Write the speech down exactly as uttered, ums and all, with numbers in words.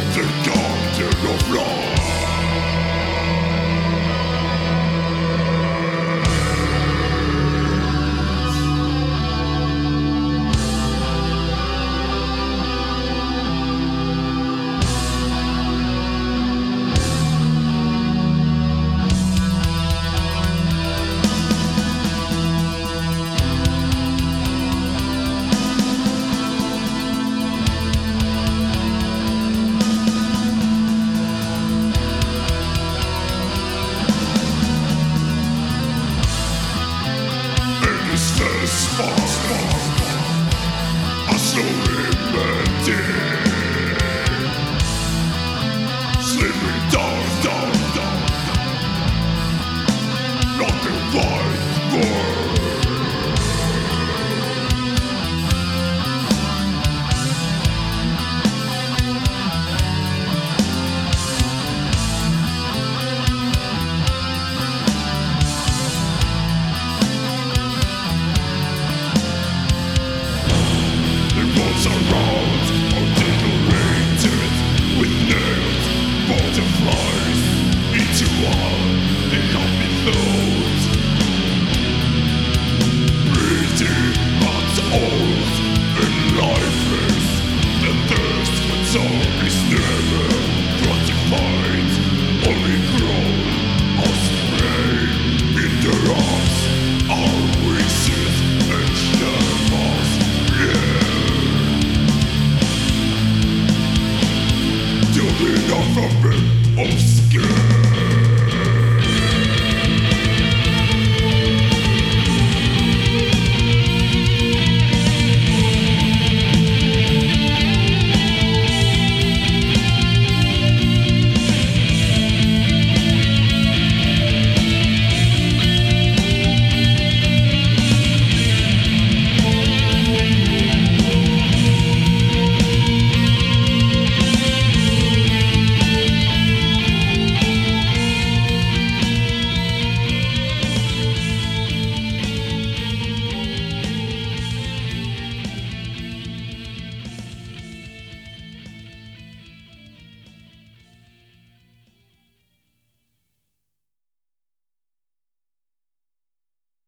The garden of light. This far, I slowly melted, slipping down, down, down, like a white bird. Around, are decorated with nails, butterflies, into all a happy thought. Pretty but old and lifeless, the thirst for soul is never gratified. Only grown or spray in their arms are wishes and shambles, yeah. Enough of it, obscure.